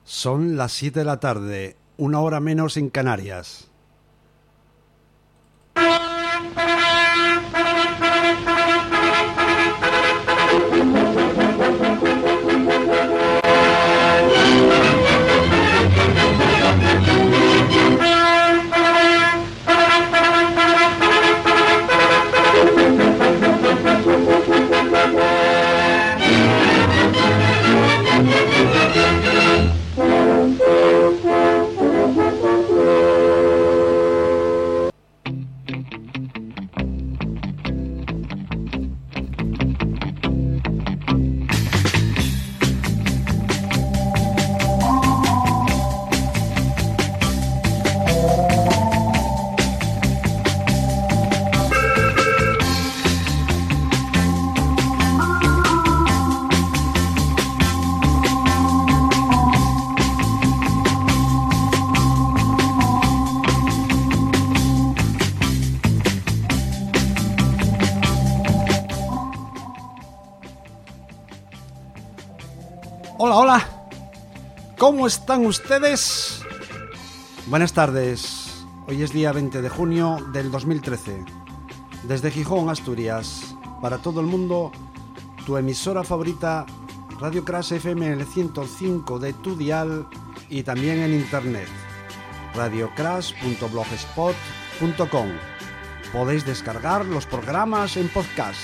Son las 7 de la tarde, una hora menos en Canarias. Hola, ¿cómo están ustedes? Buenas tardes, hoy es día 20 de junio del 2013. Desde Gijón, Asturias, para todo el mundo, tu emisora favorita, Radio Crash FM en el 105 de tu dial y también en internet, radiocrash.blogspot.com. Podéis descargar los programas en podcast.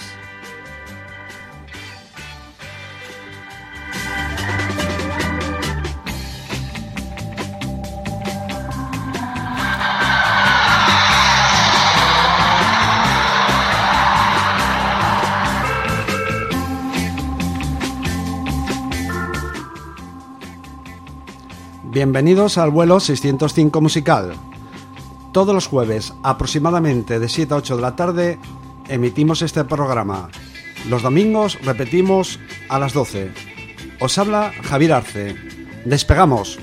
Bienvenidos al vuelo 605 musical. Todos los jueves, aproximadamente de 7 a 8 de la tarde, emitimos este programa. Los domingos repetimos a las 12. Os habla Javier Arce. ¡Despegamos!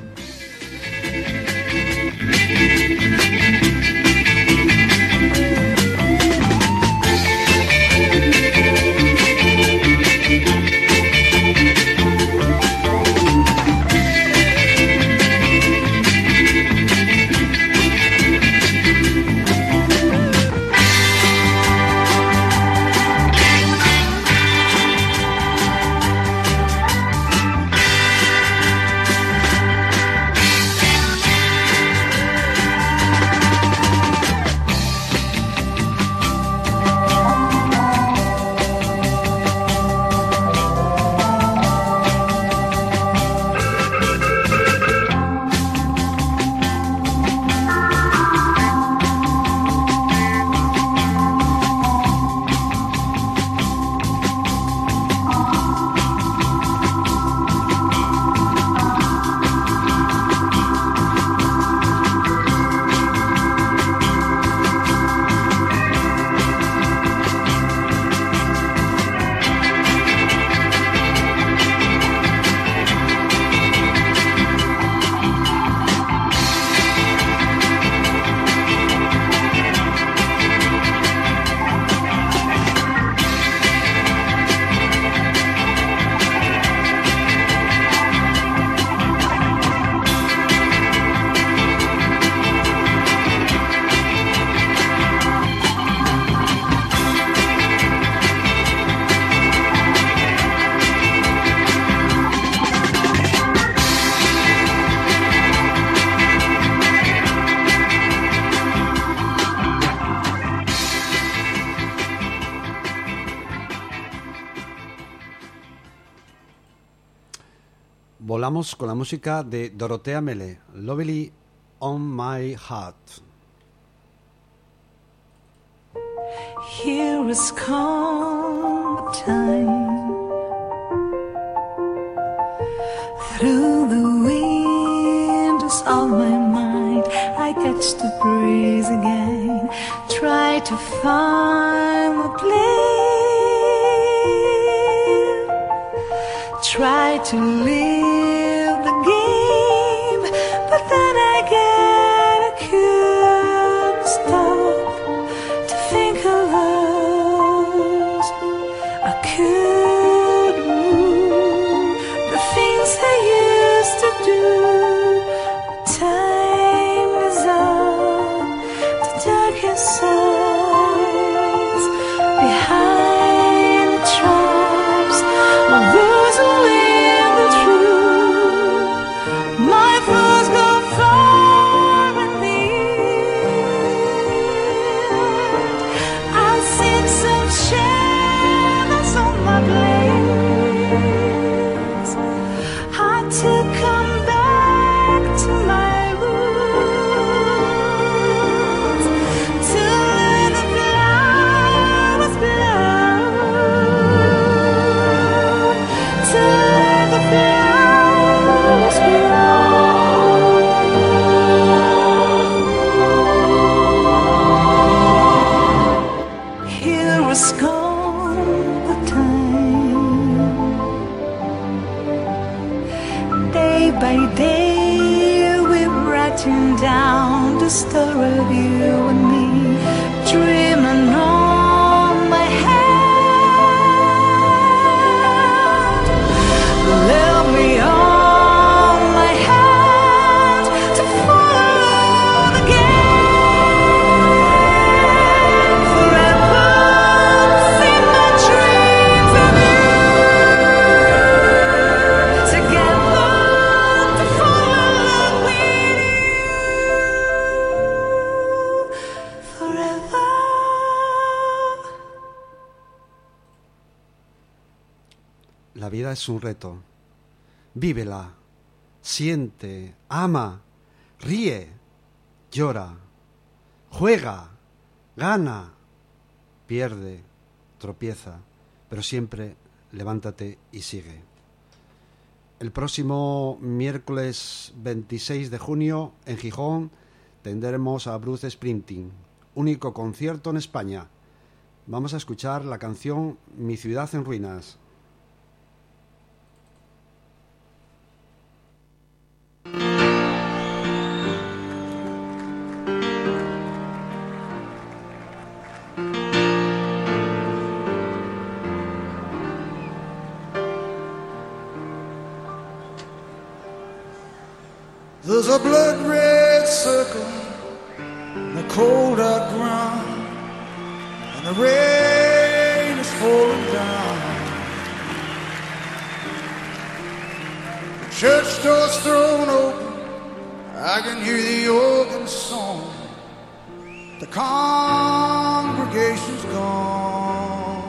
Volamos con la música de Dorothea Mele, Lovely on My Heart. Here is calm time. Through the windows of my mind, I catch the breeze again. Try to find my place. Try to live the game, but then again I couldn't stop to think of us. I couldn't move the things I used to do. writing down the story of you and me, dreaming on my hand. Let me on my hand to follow again. Forever sing my dreams of you. Together to follow with you. Forever. La vida es un reto. Vívela, siente, ama, ríe, llora, juega, gana, pierde, tropieza, pero siempre levántate y sigue. El próximo miércoles 26 de junio en Gijón tendremos a Bruce Springsteen, único concierto en España. Vamos a escuchar la canción Mi ciudad en ruinas. There's a blood red circle in the cold dark ground, and the rain is falling down. The church door's thrown open, I can hear the organ song. The congregation's gone.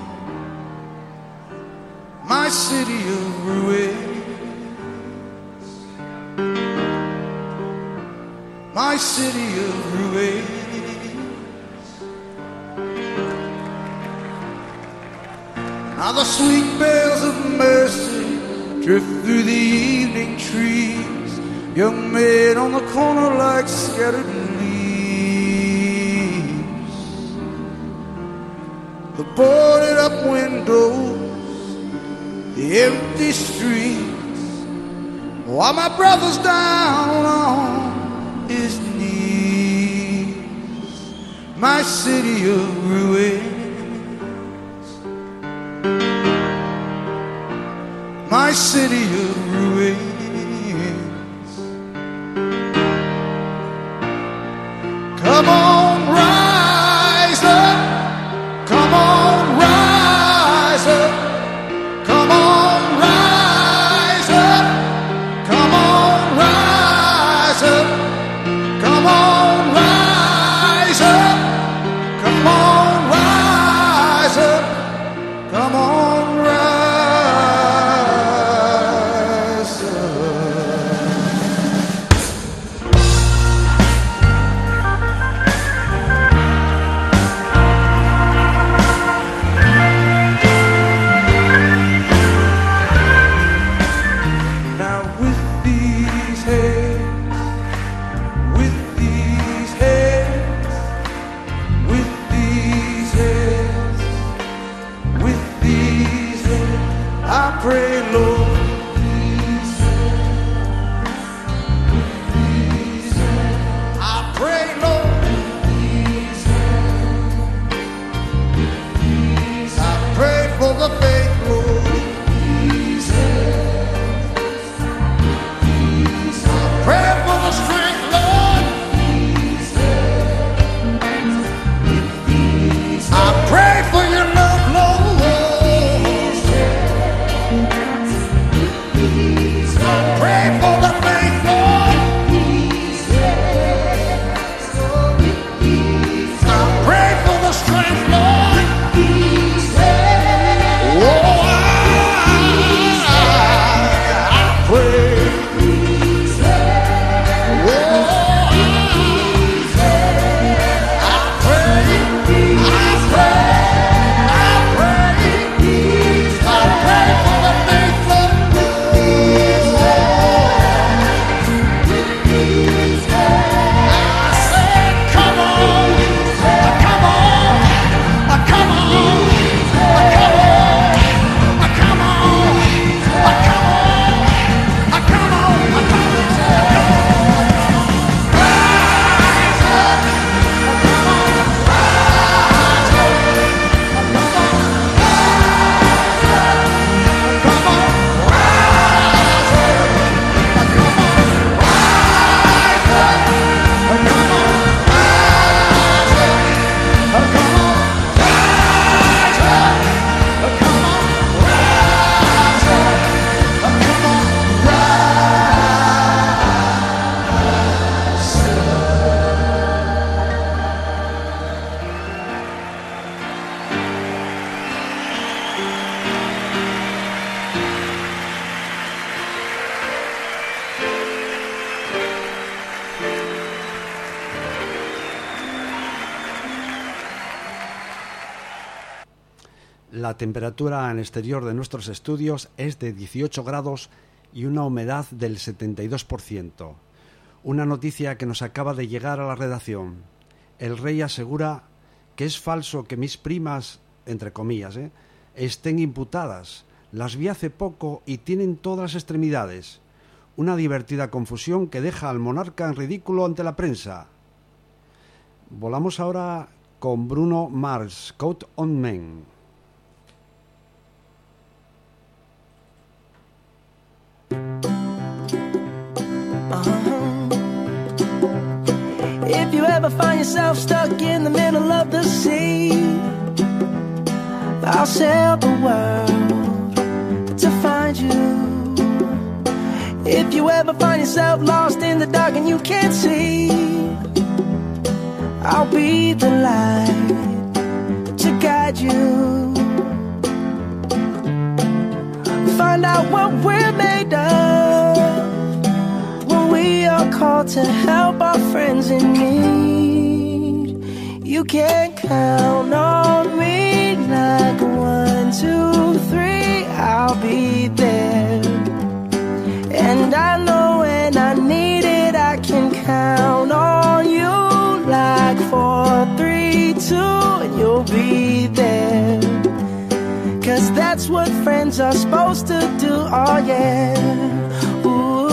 My city of ruin, my city of ruins. Now the sweet bells of mercy drift through the evening trees, young men on the corner like scattered leaves. The boarded up windows, the empty streets, while my brother's down on his knees. My city of ruins, my city of ruins. Come on, rise up, come on, rise up, come on, rise up, come on, rise up. Come on, rise up. Come on, rise up. Come on, rise La temperatura en el exterior de nuestros estudios es de 18 grados y una humedad del 72%. Una noticia que nos acaba de llegar a la redacción. El rey asegura que es falso que mis primas, entre comillas, estén imputadas. Las vi hace poco y tienen todas las extremidades. Una divertida confusión que deja al monarca en ridículo ante la prensa. Volamos ahora con Bruno Mars, Coat on Men. If you ever find yourself stuck in the middle of the sea, I'll sail the world to find you. If you ever find yourself lost in the dark and you can't see, I'll be the light to guide you. Find out what we're made of when we are called to help our friends in need. You can count on me like 1, 2, 3, I'll be there. And I know when I need it, I can count on you like 4, 3, 2, and you'll be there. 'Cause that's what friends are supposed to do, oh yeah. Ooh,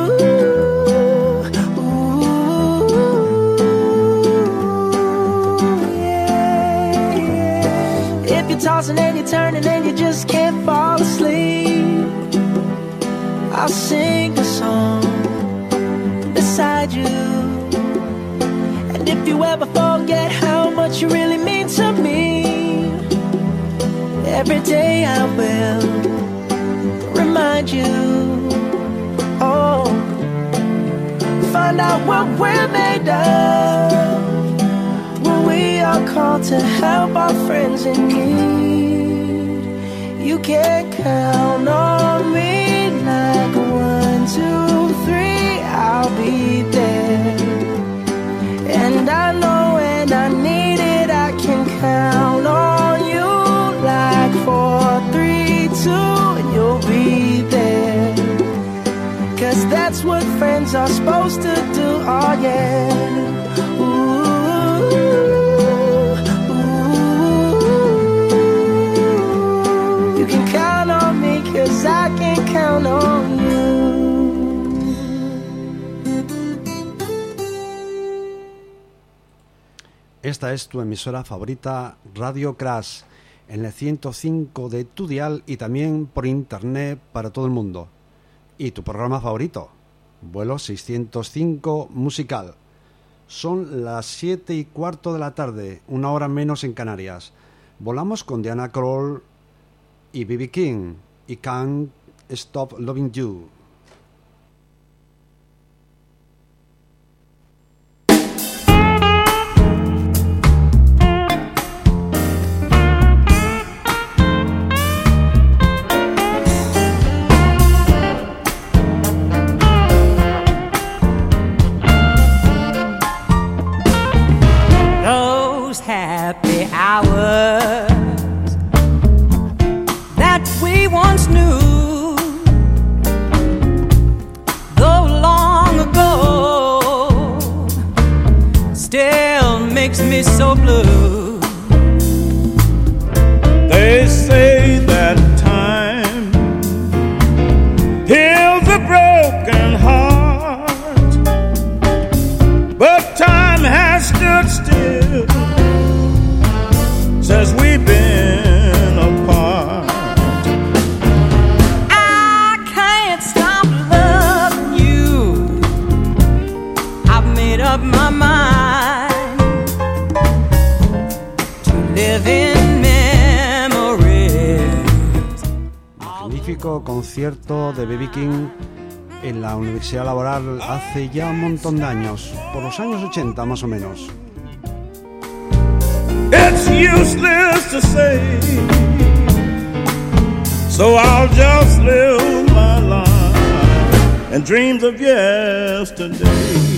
yeah, yeah. If you're tossing and you're turning and you just can't fall asleep, I'll sing a song beside you. And if you ever forget how much you really mean to me, every day I will remind you. Oh, find out what we're made of when we are called to help our friends in need. You can count on me like 1, 2, 3, I'll be there. And I know when I need it, I can count on you like 4, 3, 2, and you'll be there. 'Cause that's what friends are supposed to do, oh yeah. Ooh, ooh. You can count on me 'cause I can count on you. Esta es tu emisora favorita, Radio Crash, en el 105 de tu dial y también por internet para todo el mundo. Y tu programa favorito, Vuelo 605 Musical. Son las 7:15 de la tarde, una hora menos en Canarias. Volamos con Diana Krall y B.B. King y Can't Stop Loving You. Happy hours that we once knew, though long ago, still makes me so blue. They say that time heals a broken heart, but time has stood still since we've been apart. I can't stop loving you. I've made up my mind to live in memories. Magnífico concierto de B.B. King en la Universidad Laboral hace ya un montón de años, por los años 80 más o menos. It's useless to say, so I'll just live my life and dreams of yesterday.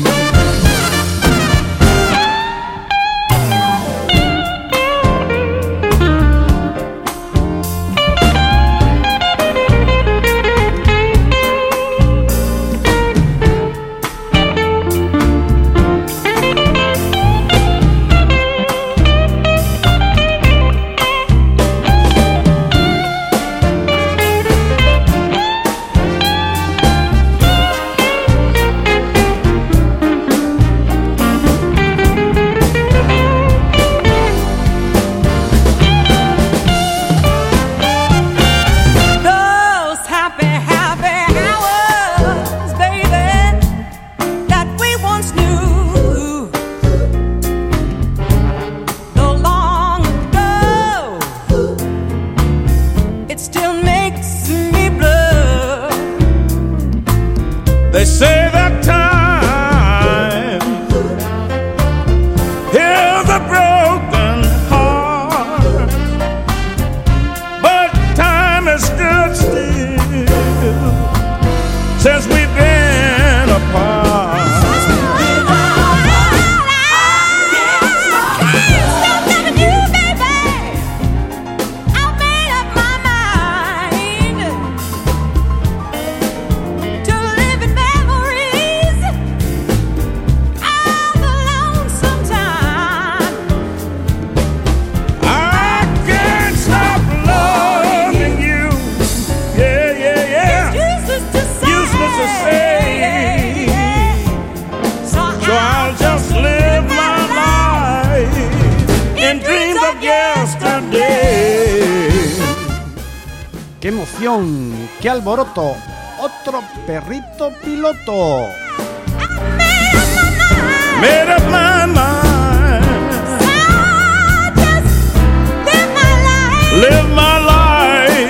atención, qué alboroto, otro perrito piloto. Made up my mind. So just live my life. Live my life.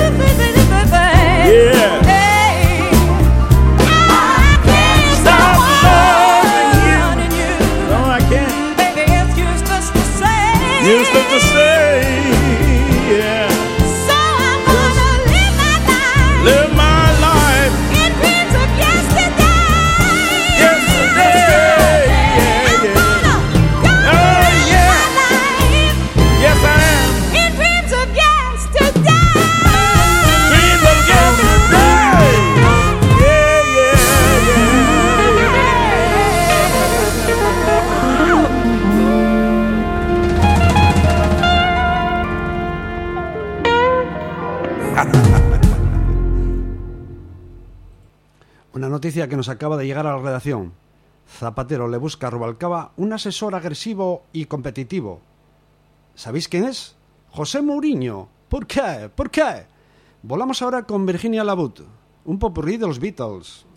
Yeah. Hey, I can't Stop stop loving you. you. No, I can't. Baby, it's useless to say. Useless to say. Yeah. So I'm gonna live my life. Live my life. In dreams of yesterday. Yesterday. Yeah, yeah. Oh, yeah. Yes, I am. In dreams of yesterday. Dreams of yesterday. Yeah, yeah, yeah. Una noticia que nos acaba de llegar a la redacción. Zapatero le busca a Rubalcaba un asesor agresivo y competitivo. ¿Sabéis quién es? José Mourinho. ¿Por qué? ¿Por qué? Volamos ahora con Virginia Labut, un popurrí de los Beatles.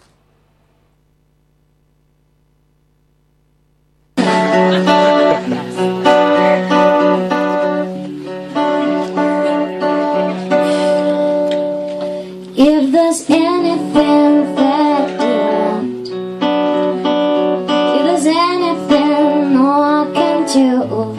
If there's anything that you want, if there's anything I can do,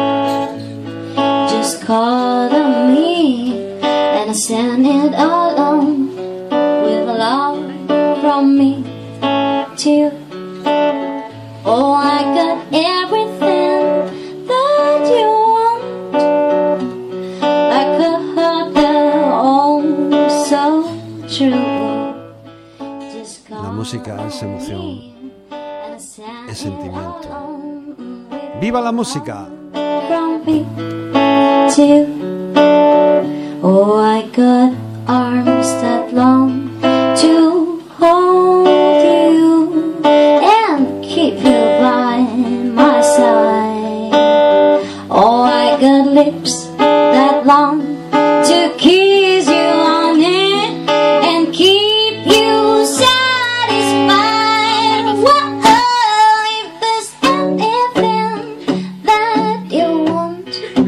just call on me and I'll send it along with love from me to you. Oh, I got everything that you want, like a heart that owns so true. Just call La música es emoción, me and I'll send es sentimiento. it along with ¡Viva la música! from me to you. Oh, I got arms that long to hold you and keep you by my side. Oh, I got lips that long to kiss you on it and keep you satisfied. Whoa, if there's anything that you want,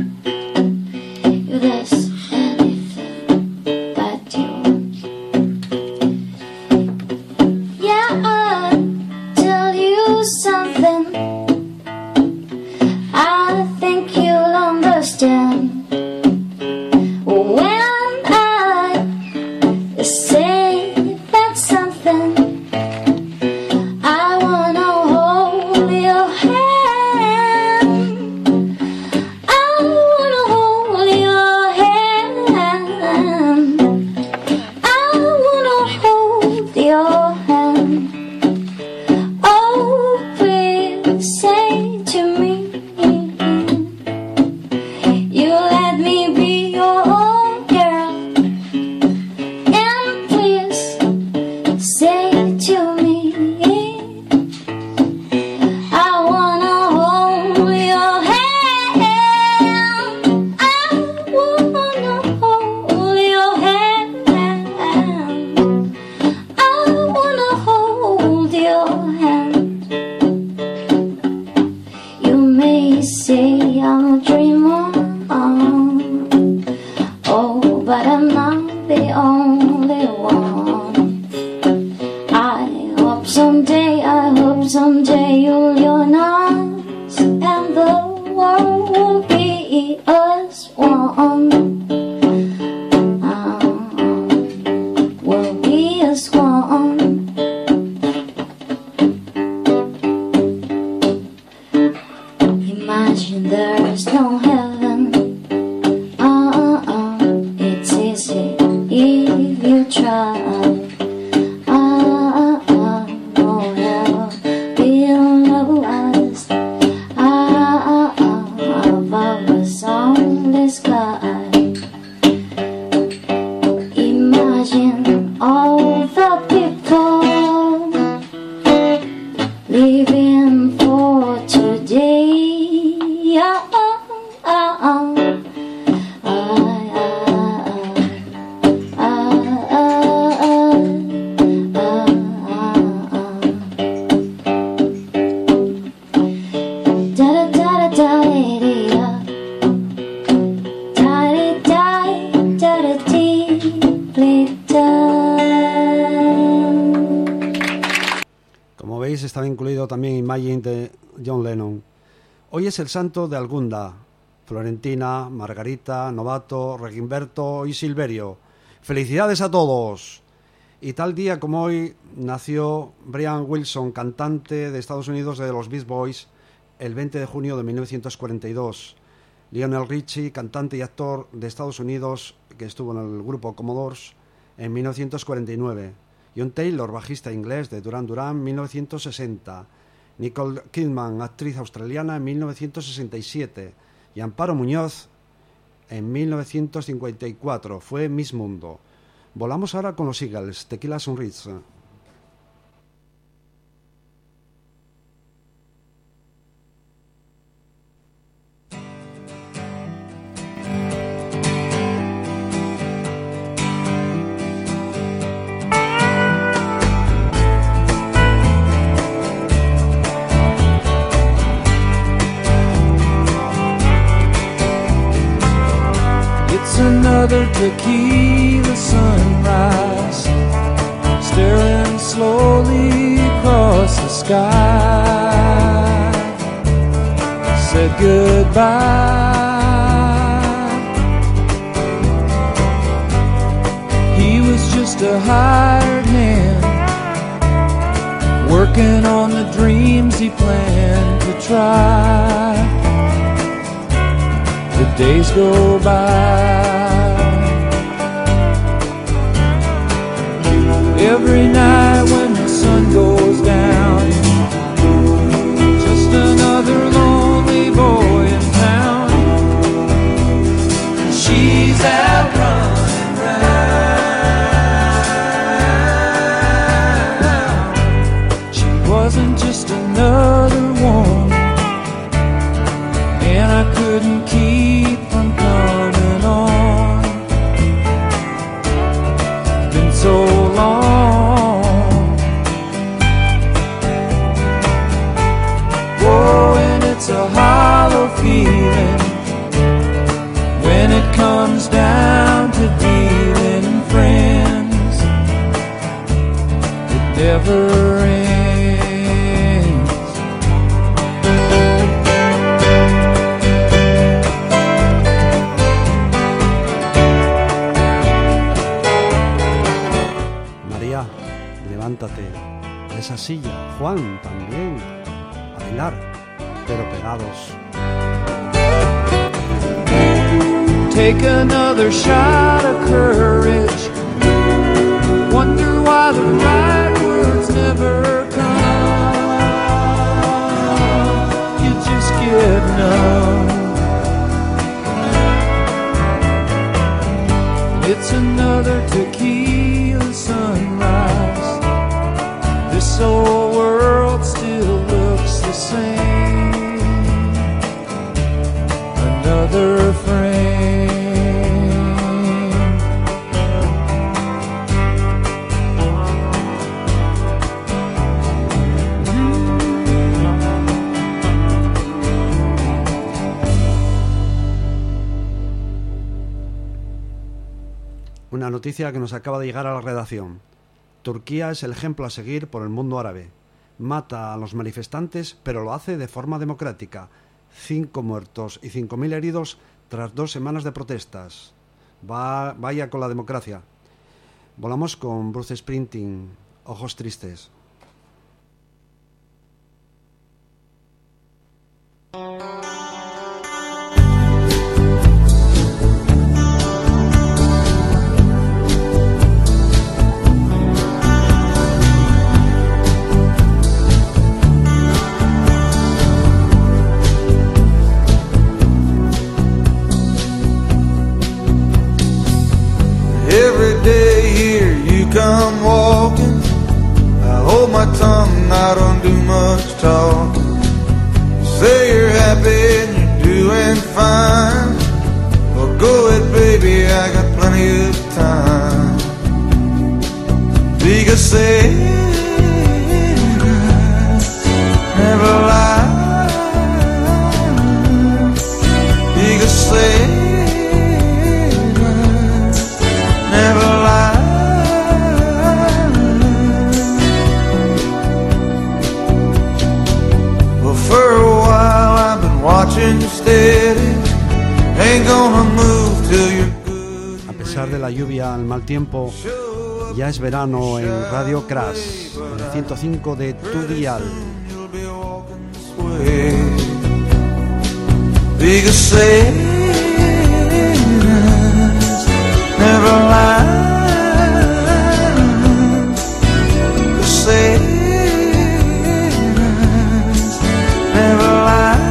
if there's anything that you want, yeah, I'll tell you something. I think you'll understand when I say that something. I wanna hold your hand. I wanna hold your hand. I wanna hold your hand. Oh, please say to me, you let me be your girl. And please say to me, I wanna hold your hand. I wanna hold your hand. I wanna hold your hand. You may say I'm a dreamer, oh, but I'm not the only one. I hope someday you'll join us and the world will be as one. We'll be as one. Imagine there's no heaven. It's easy if you try. No hell below us. Above us on the sky. Imagine all the people living for today. estaba incluido también Imagine de John Lennon. Hoy es el santo de Algunda, Florentina, Margarita, Novato, Regimberto y Silverio. ¡Felicidades a todos! Y tal día como hoy nació Brian Wilson, cantante de Estados Unidos de los Beach Boys, el 20 de junio de 1942. Lionel Richie, cantante y actor de Estados Unidos, que estuvo en el grupo Commodores en 1949. John Taylor, bajista inglés de Duran Duran, 1960. Nicole Kidman, actriz australiana, en 1967. Y Amparo Muñoz, en 1954. Fue Miss Mundo. Volamos ahora con los Eagles, Tequila Sunrise. Another tequila sunrise, staring slowly across the sky. Said goodbye. He was just a hired hand, working on the dreams he planned to try. The days go by. Every night when the sun goes down, just another lonely boy in town. She's out running round. She wasn't just another woman, and I couldn't keep from coming on. Been so long. It's a hollow feeling when it comes down to dealing friends. It never ends. María, levántate de esa silla. Juan, también. A bailar, pero pegados. Take another shot of courage. Wonder why the right words never come. You just get numb. It's another tequila sunrise. This old world still looks the same. Another frame. Una noticia que nos acaba de llegar a la redacción. Turquía es el ejemplo a seguir por el mundo árabe. Mata a los manifestantes, pero lo hace de forma democrática. 5 muertos y 5.000 heridos tras 2 semanas de protestas. Vaya con la democracia. Volamos con Bruce Springsteen, Ojos Tristes. Every day here you come walking, I hold my tongue, I don't do much talking. You say you're happy and you're doing fine. Well, go ahead, baby, I got plenty of time. Because say never lie. Because say never lie. watching you steady. Ain't gonna move till you're good. A pesar de la lluvia, el mal tiempo, ya es verano en Radio Crash, el 105 de tu dial. You'll be walking this way. Because sailors never lie. Sailors never lie.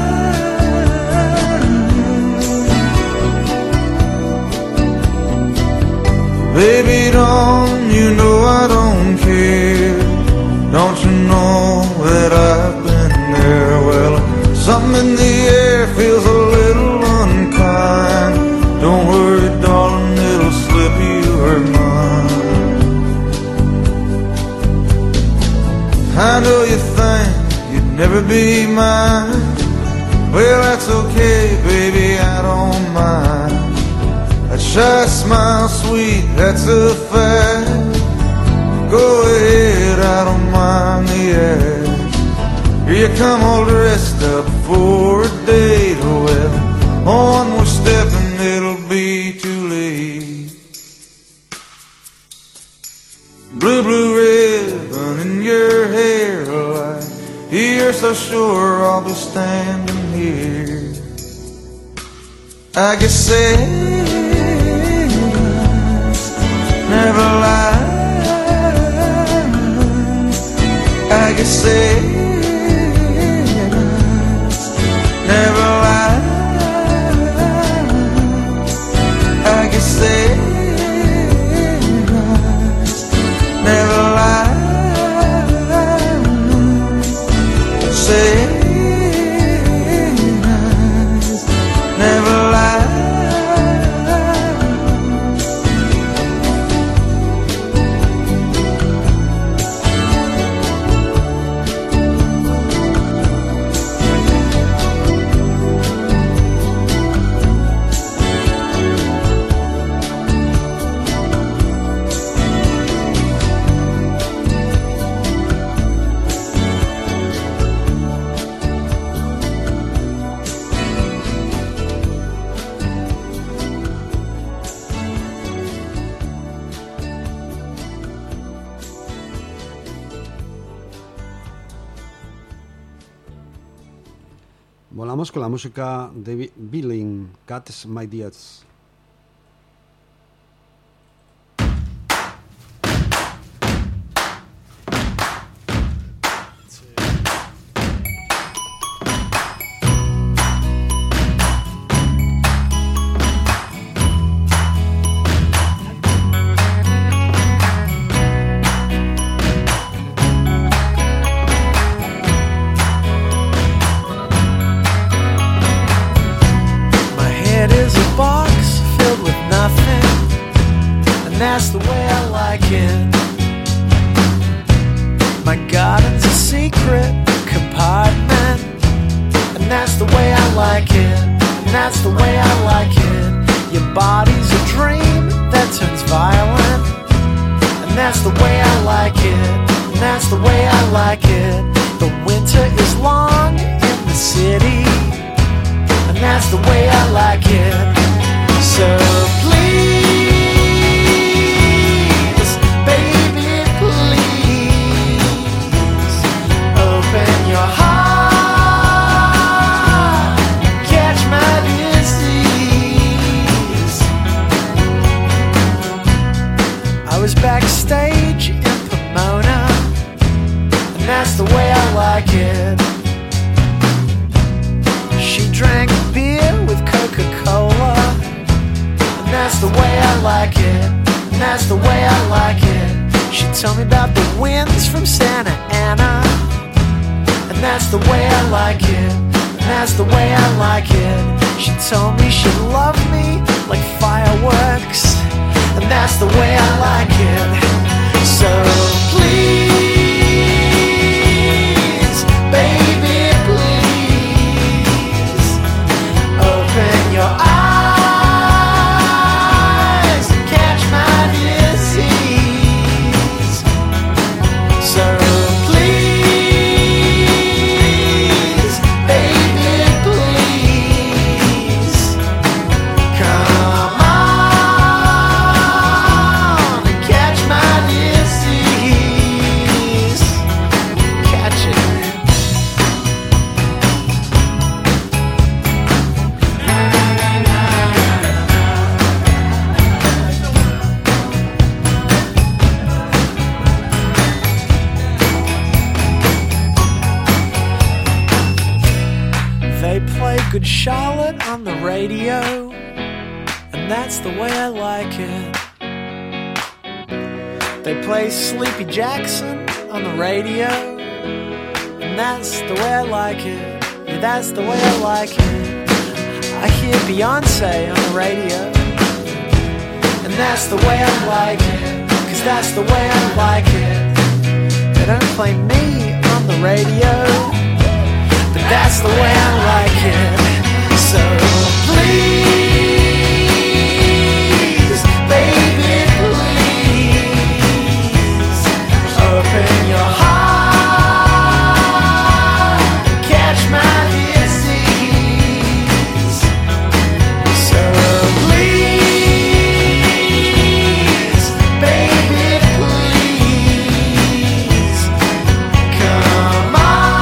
Baby, don't you know I don't care? Don't you know that I've been there? Well, something in the air feels a little unkind. Don't worry, darling, it'll slip, you are mine. I know you think you'd never be mine. Well, that's okay, baby, I don't mind. That shy smile, sweet, that's a fact. Go ahead, I don't mind the act. Here you come all dressed up for a date. Oh, well, one more step and it'll be too late. Blue, blue ribbon in your hair, like you're so sure I'll be standing here. I guess sailors never lie. I guess sailors never lie. I guess sailors never lie. Sailors never lie. Volamos con la música de Billing, Cats My Dears. That's the way I like it. My garden's a secret compartment, and that's the way I like it. And that's the way I like it. Your body's a dream that turns violent, and that's the way I like it. And that's the way I like it. The winter is long in the city, and that's the way I like it. So please, your heart, catch my disease. I was backstage in Pomona, and that's the way I like it. She drank beer with Coca-Cola, and that's the way I like it. And that's the way I like it. She told me about the winds from Santa Ana, and that's the way I like it. And that's the way I like it. She told me she'd love me like fireworks, and that's the way I like it. So please, baby, please, open your eyes and catch my disease. So please, baby, please, Good Charlotte on the radio, and that's the way I like it. They play Sleepy Jackson on the radio, and that's the way I like it. Yeah, that's the way I like it. I hear Beyonce on the radio, and that's the way I like it, 'cause that's the way I like it. They don't play me on the radio, but that's the way I like it. So please, baby, please, open your heart, catch my disease. So please, baby, please, come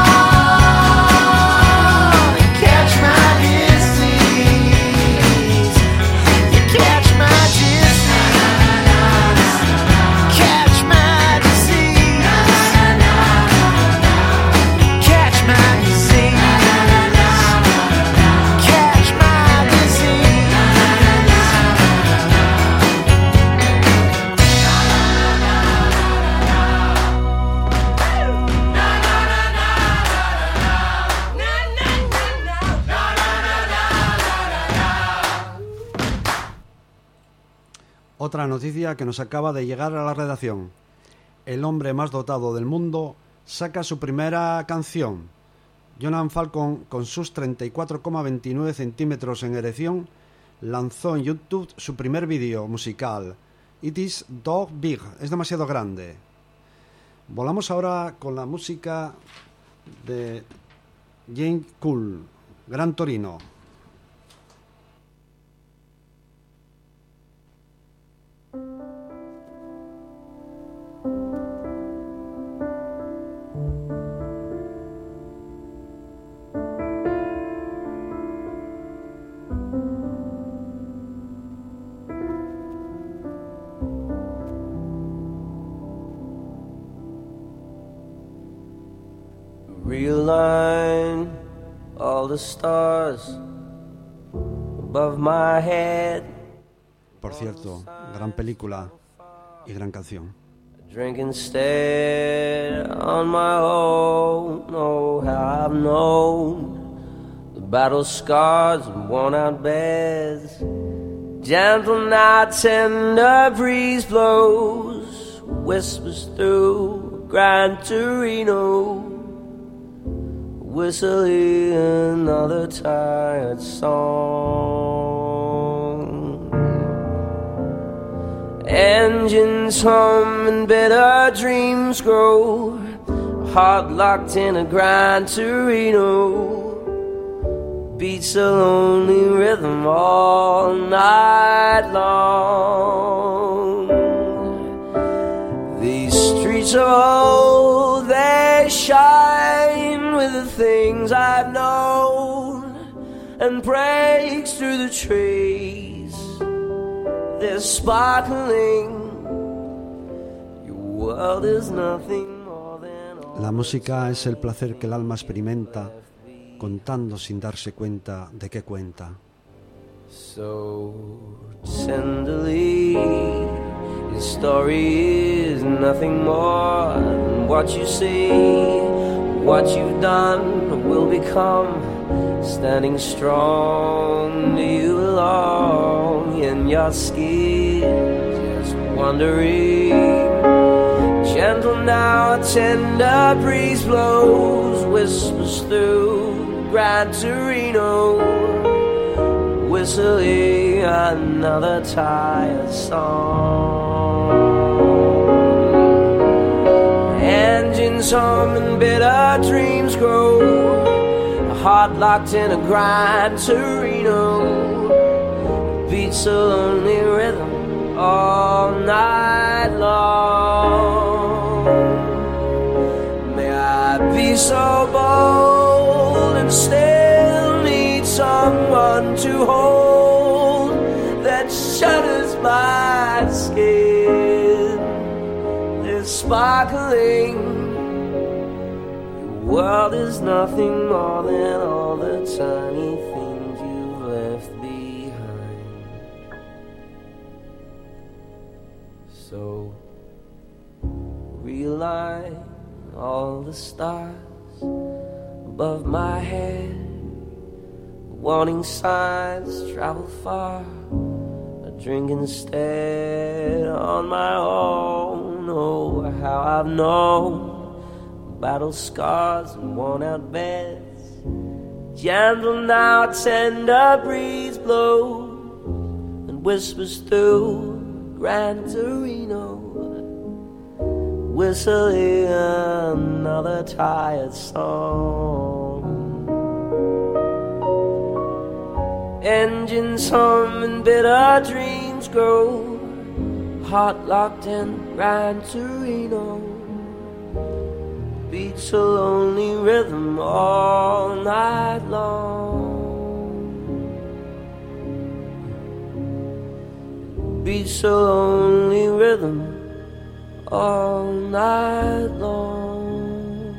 on and catch my disease. You catch my disease, catch my disease, catch my disease, catch my disease. Otra noticia que nos acaba de llegar a la redacción. El hombre más dotado del mundo saca su primera canción. Jonan Falcon, con sus 34,29 centímetros en erección, lanzó en YouTube su primer vídeo musical. It is Dog Big, es demasiado grande. Volamos ahora con la música de Jane Cool, Gran Torino. Realign all the stars above my head. Por cierto, gran película y gran canción. Drink instead on my own. Oh, how I've known the battle scars and worn out beds. Gentle night, tender breeze blows, whispers through Gran Torino. Whistling another tired song. Engines hum and bitter dreams grow, heart locked in a Gran Torino. Beats a lonely rhythm all night long. These streets are old, they shine with the things I've known, and breaks through the trees, they're sparkling. Your world is nothing more than all. La música es el placer que el alma experimenta, contando sin darse cuenta de qué cuenta. So tenderly, your story is nothing more than what you see. What you've done will become, standing strong. Do you belong in your skin? Just wondering. Gentle now, a tender breeze blows, whispers through Gran Torino, whistling another tired song. Engines hum and bitter dreams grow, a heart locked in a Gran Torino, beats a lonely rhythm all night long. May I be so bold and still need someone to hold that shudders my skin. They're sparkling. Your world is nothing more than all the tiny things you've left behind. So realign all the stars above my head. Warning signs travel far. A drink instead on my own. Oh, how I've known battle scars and worn out beds. Gentle now, a tender breeze blows and whispers through Gran Torino, whistling another tired song. Engines hum and bitter dreams grow, heart locked in Gran Torino, beats a lonely rhythm all night long. Beats a lonely rhythm all night long.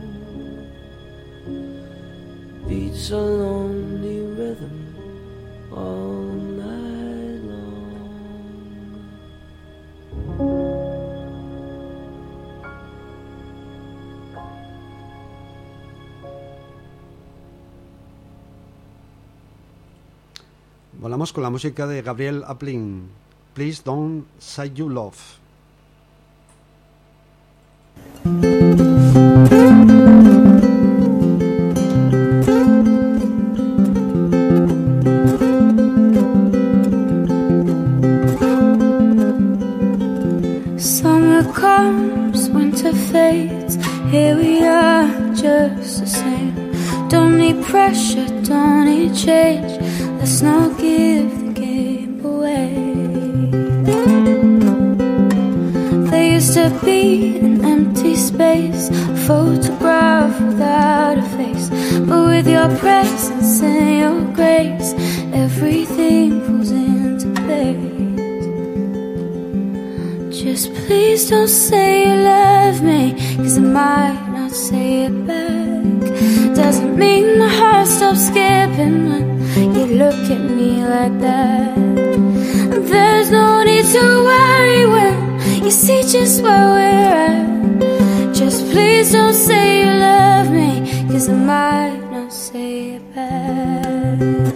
Beats a lonely rhythm all night long. Volamos con la música de Gabriel Aplin. Please Don't Say You Love. Summer comes, winter fades. Here we are, just the same. Don't need pressure, don't need change. Let's not give the game away. There used to be an empty space, a photograph without a face. But with your presence and your grace, everything falls into place. Just please don't say you love me, 'cause I might not say it back. Doesn't mean my heart stops skipping when you look at me like that. And there's no need to worry when you see just where we're at. Just please don't say you love me, 'cause I might not say it back.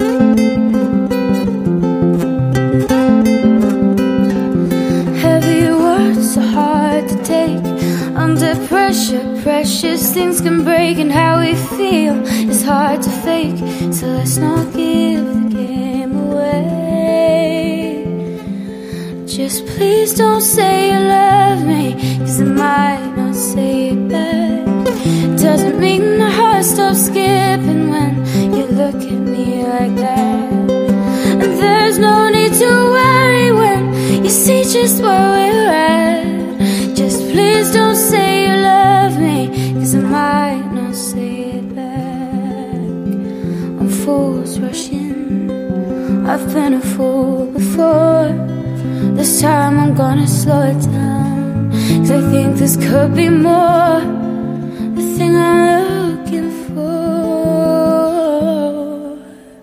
Heavy words are hard to take. Under pressure, precious things can break. And how we feel is hard to fake. So let's not give the game away. Just please don't say you love me, 'cause I might not say it back. Doesn't mean my heart stops skipping when you look at me like that. And there's no need to worry when you see just where we're at. Just please don't say you love me, 'cause I might not say it back. I'm fools rushing, I've been a fool before. This time I'm gonna slow it down, 'cause I think this could be more, the thing I'm looking for.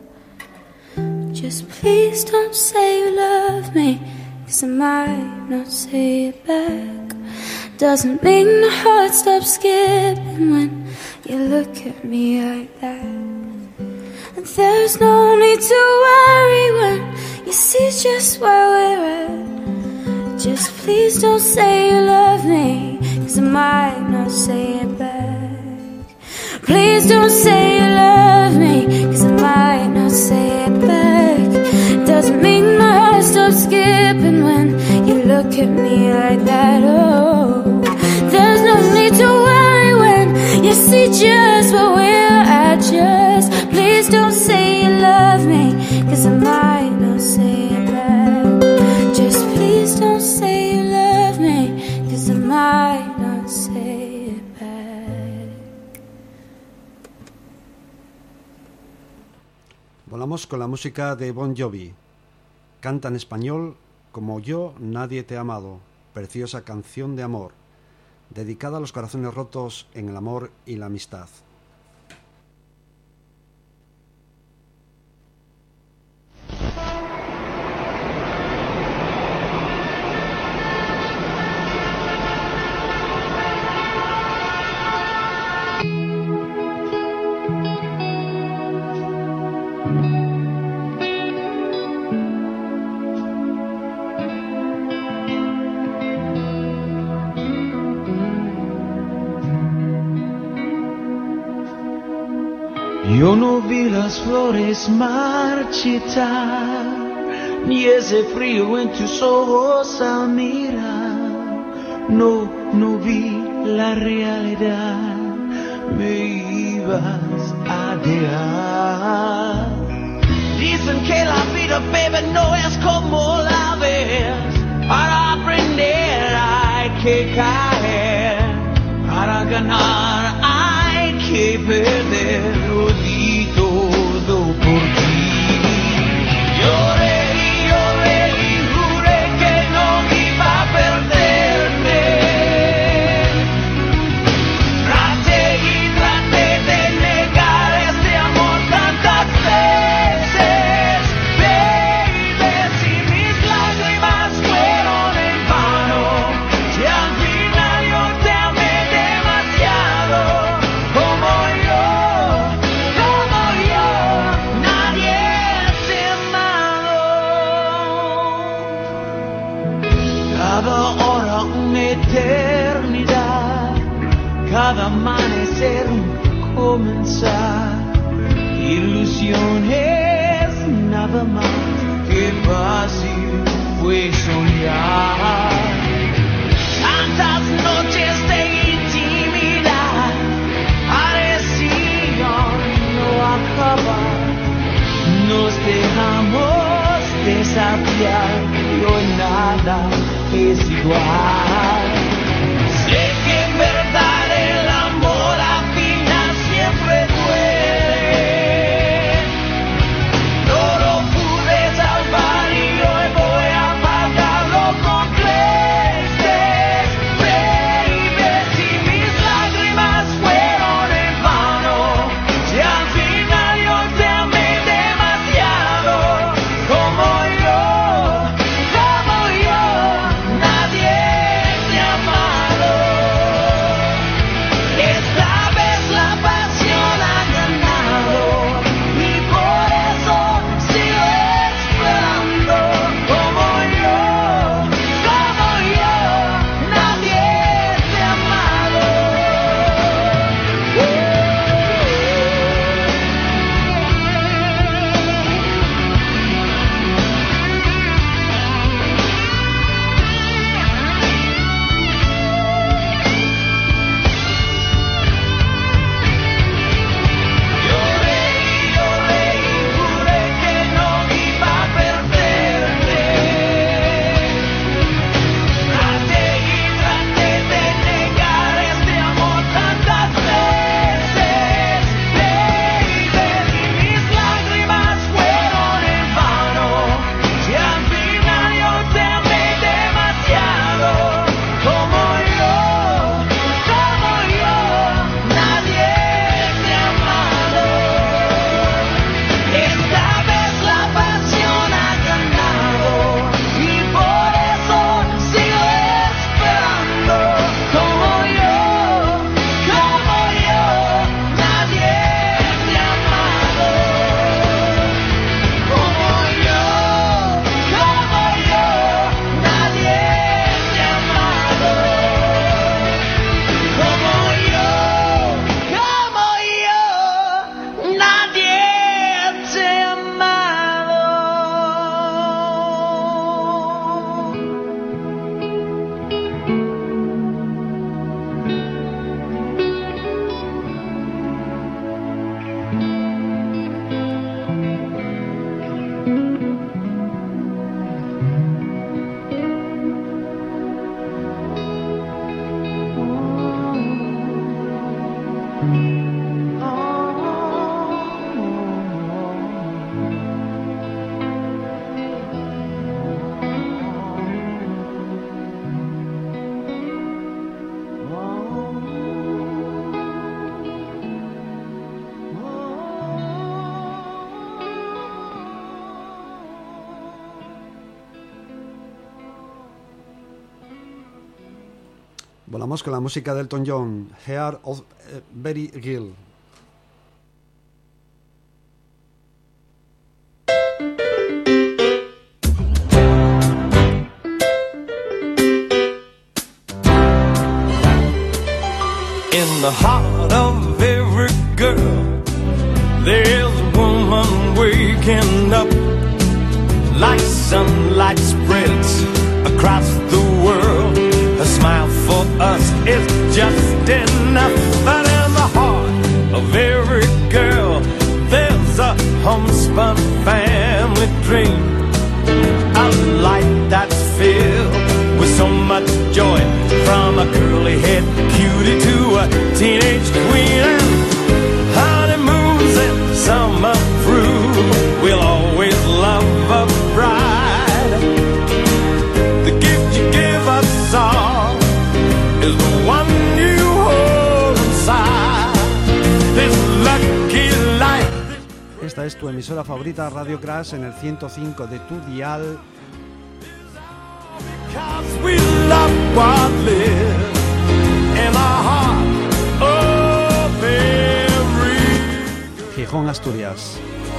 Just please don't say you love me, 'cause I might not say it back. Doesn't mean my heart stops skipping when you look at me like that. And there's no need to worry when you see just where we're at. Just please don't say you love me, 'cause I might not say it back. Please don't say you love me, 'cause I might not say it back. Doesn't mean my heart stops skipping when you look at me like that. Oh, there's no need to worry when you see just where we're at. Just please don't say you love me, 'cause I might not say it back. Just please don't say you love me, 'cause I might not say it back. Volamos con la música de Bon Jovi. Canta en español Como yo nadie te ha amado, preciosa canción de amor, dedicada a los corazones rotos en el amor y la amistad. Yo no vi las flores marchitar, ni ese frío en tus ojos al mirar. No, no vi la realidad, me ibas a dejar. Dicen que la vida, baby, no es como la ves. Para aprender hay que caer, para ganar hay que perder. Lo di todo por ti. Lloré y lloré y juré que no iba a perderte. Traté y traté de negar este amor tantas veces, baby, si mis lágrimas fueron en vano, si al final yo te amé demasiado, como yo, nadie te ha amado. Cada hora una eternidad, cada amanecer un comenzar. Ilusiones nada más que fácil fue soñar. Tantas noches de intimidad parecían no acabar. Nos dejamos desafiar y hoy nada es igual. Sé que en verdad el amor al final siempre duele. No lo pude salvar y hoy voy a pagarlo con creces, baby, si mis lágrimas fueron en vano, si al final yo te amé demasiado, como yo, nadie te ha amado. Esta vez la pasión ha ganado y por eso sigo esperando, como yo, nadie te ha amado. Lloré y lloré y juré que no iba a perderte. Traté y traté de negar este amor tantas veces, baby, y mis lágrimas fueron en vano. Si al final yo te amé demasiado, como yo, nadie te ha amado. Esta vez la pasión ha ganado y por eso sigo esperando, como yo, nadie te ha amado. Como yo, nadie te ha amado. Como yo, nadie te ha amado. Volamos con la música de Elton John, Heart of Betty Gill. In the heart of every girl There's a woman waking up like sunlight spreads across the world. A smile for us is just enough. But in the heart of every girl, there's a homespun family dream. A light that's filled with so much joy, from a curly-haired cutie to a teenage queen. And honeymoons and summer through, we'll always love a bride. The gift you give us all is the one you hold inside. This lucky life. Esta es tu emisora favorita, Radio Crash, en el 105 de tu dial. Because we love what lives in our heart of every Gijón, Asturias.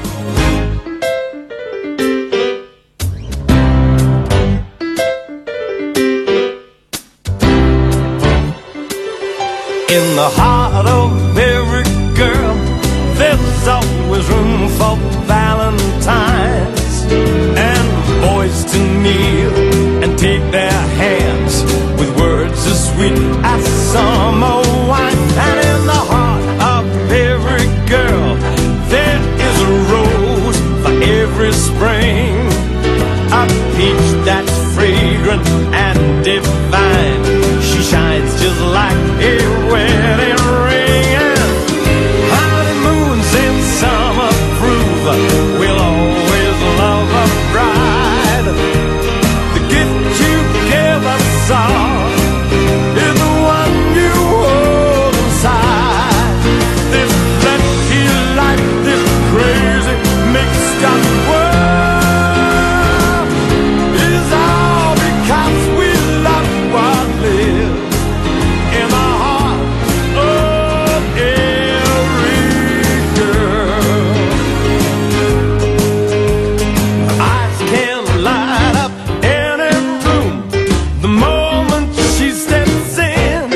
In the heart of every girl, there's always room for valentines and boys to kneel and take their hands with words as sweet as summer wine. And in the heart of every girl, there is a rose for every spring, a peach that's fragrant and divine. She shines just like a wedding ring. And honeymoons in summer prove we'll always love a bride. The gift you give us all is the one you hold inside. This lucky life, this crazy mixed up world is all because we love what lives in the heart of every girl. Eyes can light up any room the moment she steps in,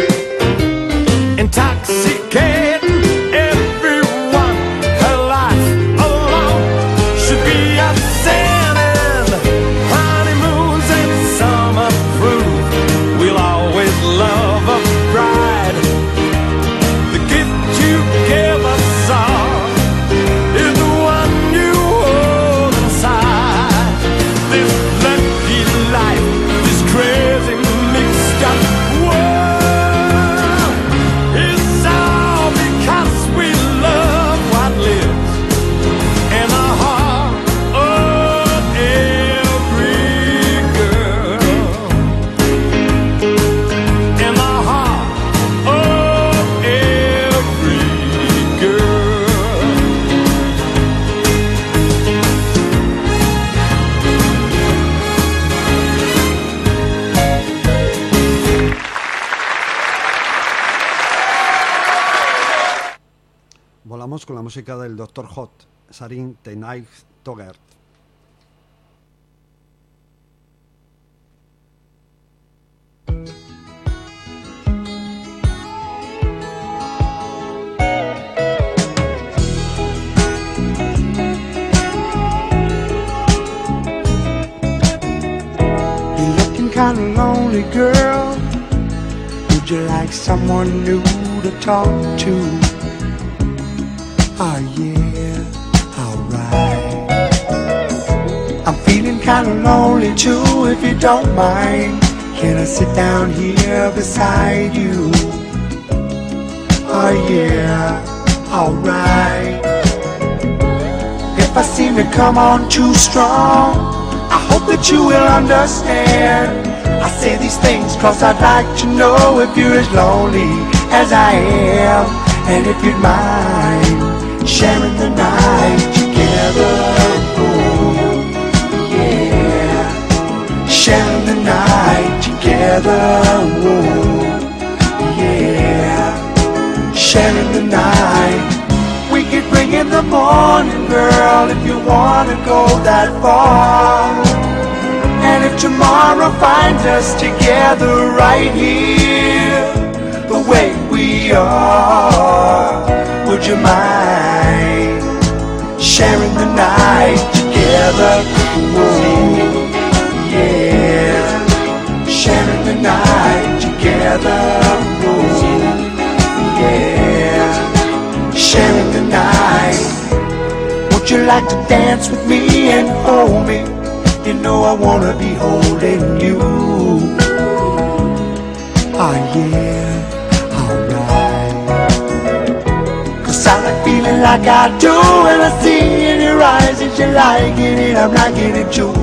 intoxicating everyone. Her life alone should be a sin. And honeymoons and summer prove we'll always love a bride. The gift you give us all is the one you hold inside. This lucky life, this crazy mixed up world is all because we love what lives in the heart of every girl. In the heart of every girl. Volamos con la música del Dr. Hot, Sarin Tenaig Togert. You're looking kinda lonely, girl. Would you like someone new to talk to? Oh yeah, alright. I'm feeling kinda lonely too, if you don't mind. Can I sit down here beside you? Oh yeah, alright. If I seem to come on too strong, I hope that you will understand. I say these things cause I'd like to know if you're as lonely as I am, and if you'd mind sharing the night together. Oh, yeah. Sharing the night together. Oh, yeah. Sharing the night. We could bring in the morning, girl, if you wanna go that far. And if tomorrow finds us together right here, the way we are, would you mind sharing the night together. Whoa, yeah, sharing the night together. Whoa, yeah, sharing the night. Would you like to dance with me and hold me? You know I wanna be holding you. Oh yeah, alright. 'Cause I like feeling like I do when I see in your eyes that you're liking it, I'm liking it too.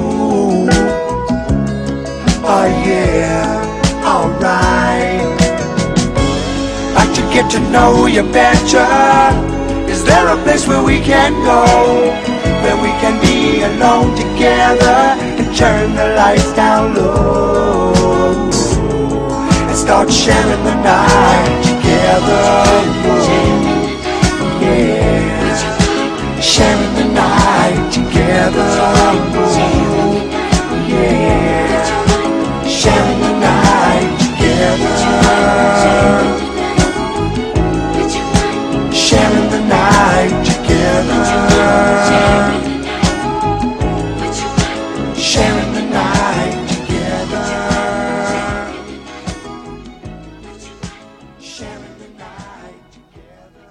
Oh yeah, alright. Like to get to know you better. Is there a place where we can go, where we can be alone together and turn the lights down low and start sharing the night together? Yeah, sharing the night together. Yeah, sharing the night together. Sharing the night together. Sharing the night together. Sharing the night together.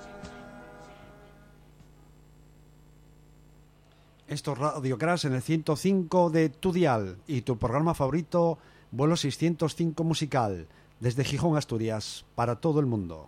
Esto es Radio Crash en el 105 de tu dial y tu programa favorito, Vuelo 605 Musical, desde Gijón, Asturias, para todo el mundo.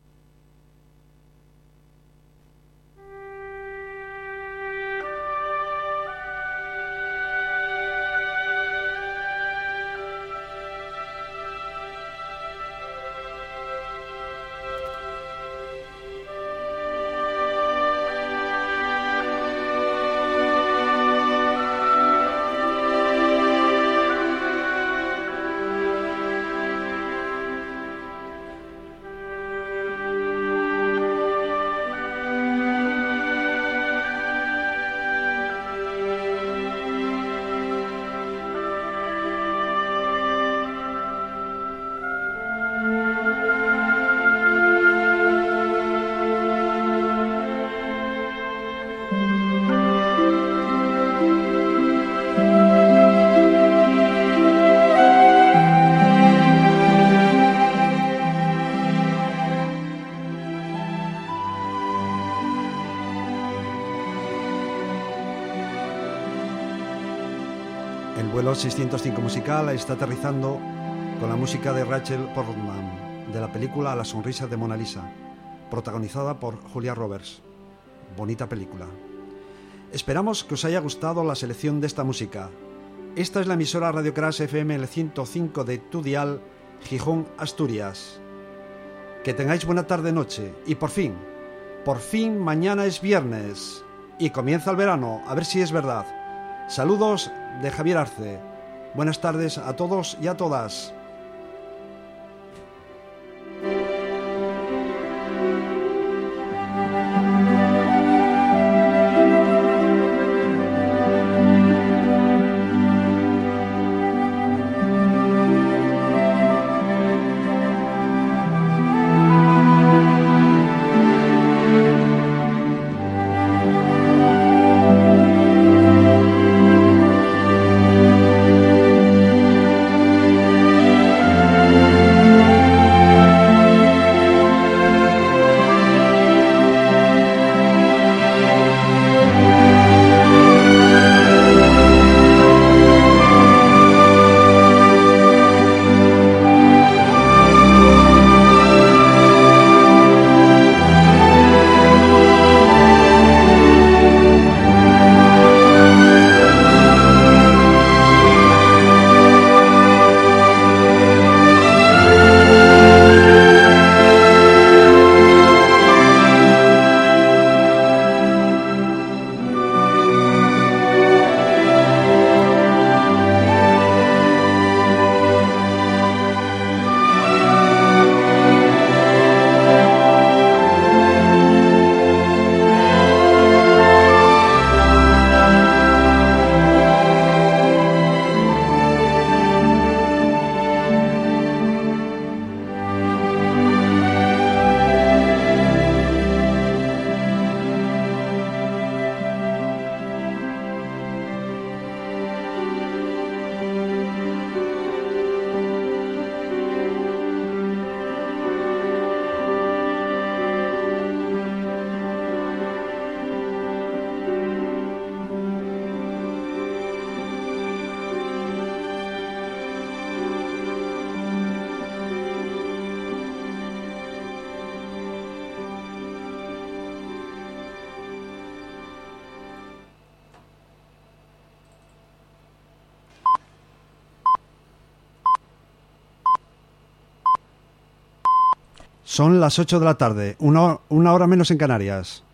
El vuelo 605 musical está aterrizando con la música de Rachel Portman, de la película La sonrisa de Mona Lisa, protagonizada por Julia Roberts. Bonita película. Esperamos que os haya gustado la selección de esta música. Esta es la emisora Radio Crash FM, el 105 de tu dial, Gijón, Asturias. Que tengáis buena tarde-noche y por fin, mañana es viernes y comienza el verano, a ver si es verdad. Saludos de Javier Arce. Buenas tardes a todos y a todas. Son las 8 de la tarde, una hora menos en Canarias.